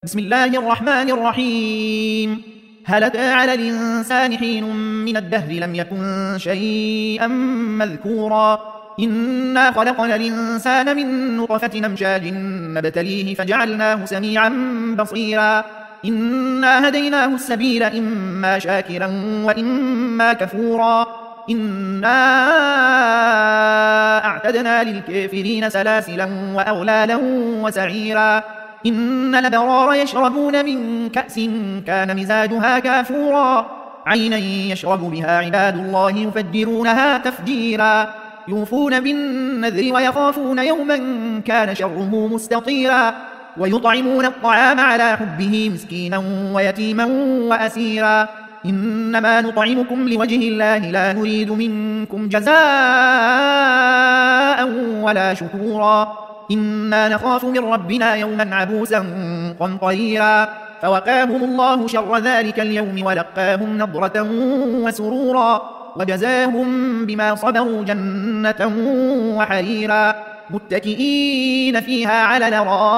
بسم الله الرحمن الرحيم. هل أتى على الإنسان حين من الدهر لم يكن شيئا مذكورا إنا خلقنا الإنسان من نطفة أمشاج نبتليه فجعلناه سميعا بصيرا إنا هديناه السبيل إما شاكرا وإما كفورا إنا أعتدنا للكافرين سلاسلا وأغلالا وسعيرا إن الأبرار يشربون من كأس كان مزاجها كافورا عينا يشرب بها عباد الله يفجرونها تفجيرا يوفون بالنذر ويخافون يوما كان شره مستطيرا ويطعمون الطعام على حبه مسكينا ويتيما وأسيرا إنما نطعمكم لوجه الله لا نريد منكم جزاء ولا شكورا إنا نخاف من ربنا يوما عبوسا قمطريرا فوقاهم الله شر ذلك اليوم ولقاهم نضرة وسرورا وجزاهم بما صبروا جنة وحريرا متكئين فيها على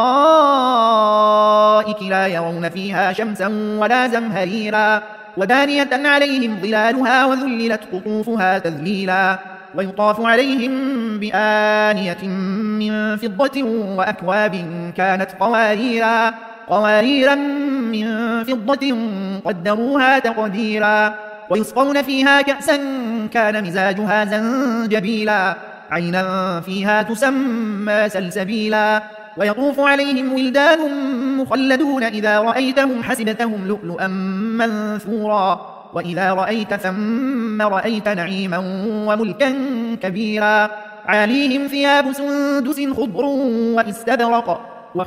الأرائك لا يرون فيها شمسا ولا زمهريرا ودانية عليهم ظلالها وذللت قطوفها تذليلا ويطاف عليهم بآنية من فضة وأكواب كانت قواريرا من فضة قدروها تقديرا ويسقون فيها كأسا كان مزاجها زنجبيلا عينا فيها تسمى سلسبيلا ويطوف عليهم ولدان مخلدون إذا رأيتهم حسبتهم لؤلؤا منثورا وإذا رأيت ثم رأيت نعيما وملكا كبيرا عاليهم ثياب سندس خضر واستبرق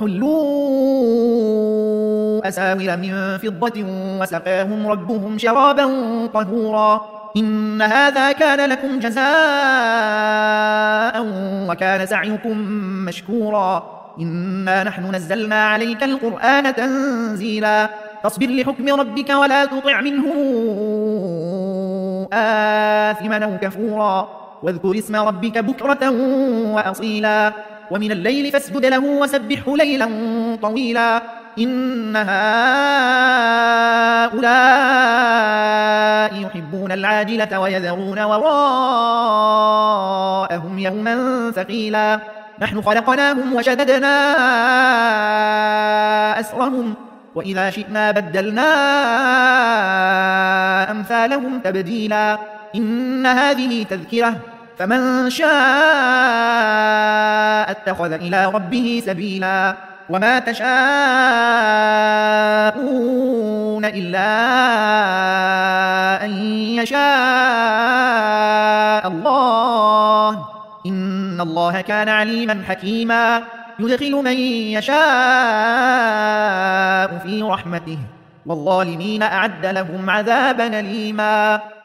وحلوا أساور من فضة وسقاهم ربهم شرابا طهورا إن هذا كان لكم جزاء وكان سعيكم مشكورا إنا نحن نزلنا عليك القرآن تنزيلا فاصبر لحكم ربك ولا تطع منه آثما أو كفورا واذكر اسم ربك بكرة وأصيلا ومن الليل فاسجد له وسبحه ليلا طويلا إن هؤلاء يحبون العاجلة ويذرون وراءهم يوما ثقيلا نحن خلقناهم وشددنا أسرهم وإذا شئنا بدلنا أمثالهم تبديلا إن هذه تذكرة فمن شاء اتخذ إلى ربه سبيلا وما تشاءون إلا أن يشاء الله إن الله كان عليما حكيما يدخل من يشاء في رحمته والظالمين أعد لهم عذابا أليما